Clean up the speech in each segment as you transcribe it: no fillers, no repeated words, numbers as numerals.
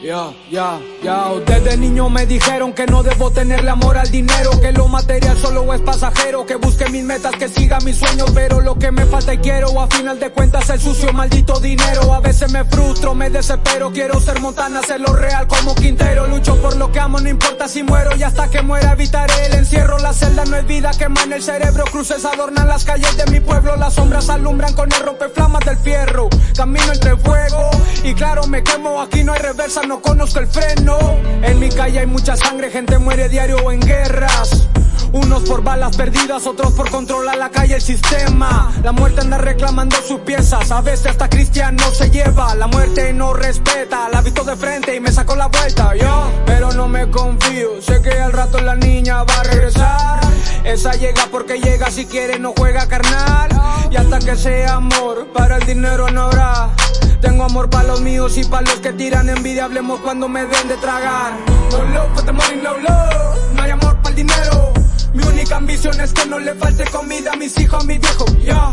Desde niño me dijeron que no debo tenerle amor al dinero, que lo material solo es pasajero, que busque mis metas, que siga mis sueños, pero lo que me falta y quiero, a final de cuentas, el sucio maldito dinero. A veces me frustro, me desespero, quiero ser Montana, hacerlo real como Quintero. Lucho por lo que amo, no importa si muero, y hasta que muera evitaré el encierro. La celda no es vida, quema en el cerebro, cruces adornan las calles de mi pueblo, las sombras alumbran con el rompeflamas del fierro. Camino entre fuego y claro me quemo, aquí no hay reversa, no conozco el freno. En mi calle hay mucha sangre, gente muere diario en guerras. Unos por balas perdidas, otros por controlar la calle, el sistema. La muerte anda reclamando sus piezas, a veces hasta cristiano se lleva. La muerte no respeta, la he visto de frente y me sacó la vuelta, pero no me confío, sé que al rato la niña va a regresar. Esa llega porque llega, si quiere no juega carnal. Y hasta que sea amor, para el dinero no habrá. Tengo amor para los míos y para los que tiran envidia, hablemos cuando me den de tragar. No love for the money, no love, no hay amor para el dinero. Mi única ambición es que no le falte comida a mis hijos, a mis viejos,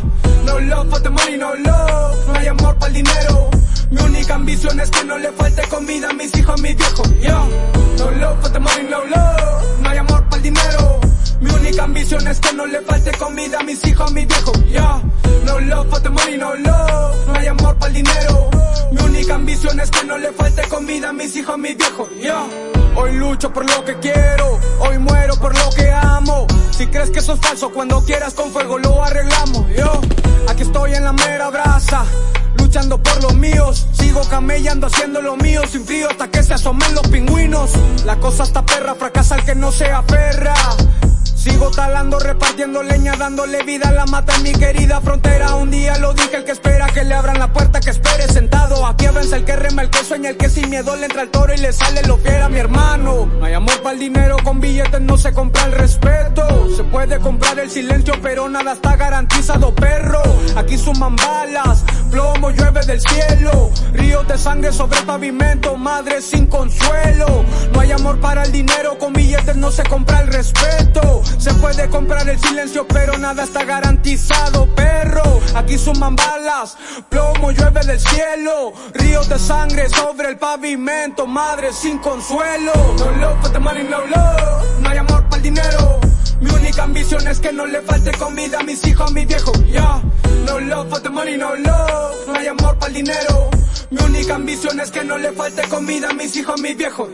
No love for the money, no love, no hay amor para el dinero. Mi única ambición es que no le falte comida a mis hijos, a mis viejos, No love for the money, no love, no hay amor para el dinero. Mi única ambición es que no le falte comida a mis hijos, a mis viejos, No love for the money, no love, no hay amor para el dinero. Mi única ambición es que no le falte comida a mis hijos, a mis viejos, Hoy lucho por lo que quiero, hoy muero por lo que amo. Si crees que eso es falso, cuando quieras con fuego lo arreglamos, Aquí estoy en la mera brasa, luchando por los míos. Sigo camellando haciendo lo mío sin frío hasta que se asomen los pingüinos. La cosa está perra, fracasa el que no se aferra. Sigo talando, repartiendo leña, dándole vida a la mata en mi querida frontera. Un día lo dije, el que espera que le abran la puerta, que espere sentado. Aquí avanza el que rema, el que sueña, el que sin miedo le entra al toro y le sale lo fiera, mi hermano. No hay amor para el dinero, con billetes no se compra el respeto. Se puede comprar el silencio, pero nada está garantizado, perro. Aquí suman balas, plomo llueve del cielo, ríos de sangre sobre el pavimento, madre sin consuelo. No hay amor para el dinero, con billetes no se compra el respeto. Se puede comprar el silencio, pero nada está garantizado, perro. Aquí suman balas, plomo llueve del cielo, ríos de sangre sobre el pavimento, madre sin consuelo. No love for the money, no love, no hay amor para el dinero. Mi única ambición es que no le falte comida a mis hijos, a mis viejos, No love for the money, no love, no hay amor para el dinero. Mi única ambición es que no le falte comida a mis hijos, a mis viejos,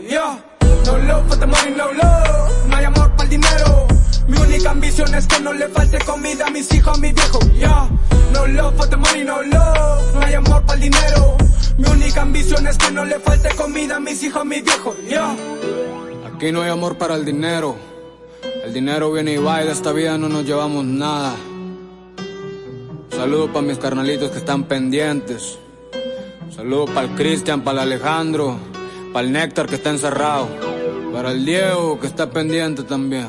No love for the money, no love, no hay amor para el dinero. Mi única ambición es que no le falte comida a mis hijos, a mis viejos, No love for the money, no love, no hay amor para el dinero. Mi única ambición es que no le falte comida a mis hijos, a mis viejos, Aquí no hay amor para el dinero. El dinero viene y va y de esta vida no nos llevamos nada. Saludo para mis carnalitos que están pendientes. Saludo para el Cristian, para el Alejandro, para el Néctar que está encerrado, para el Diego que está pendiente también.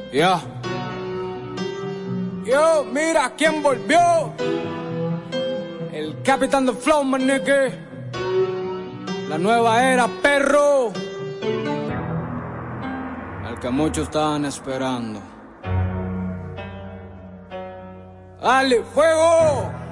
Mira quién volvió. El capitán de Flow, my nigga. La nueva era, perro. El que muchos estaban esperando. ¡Dale, fuego!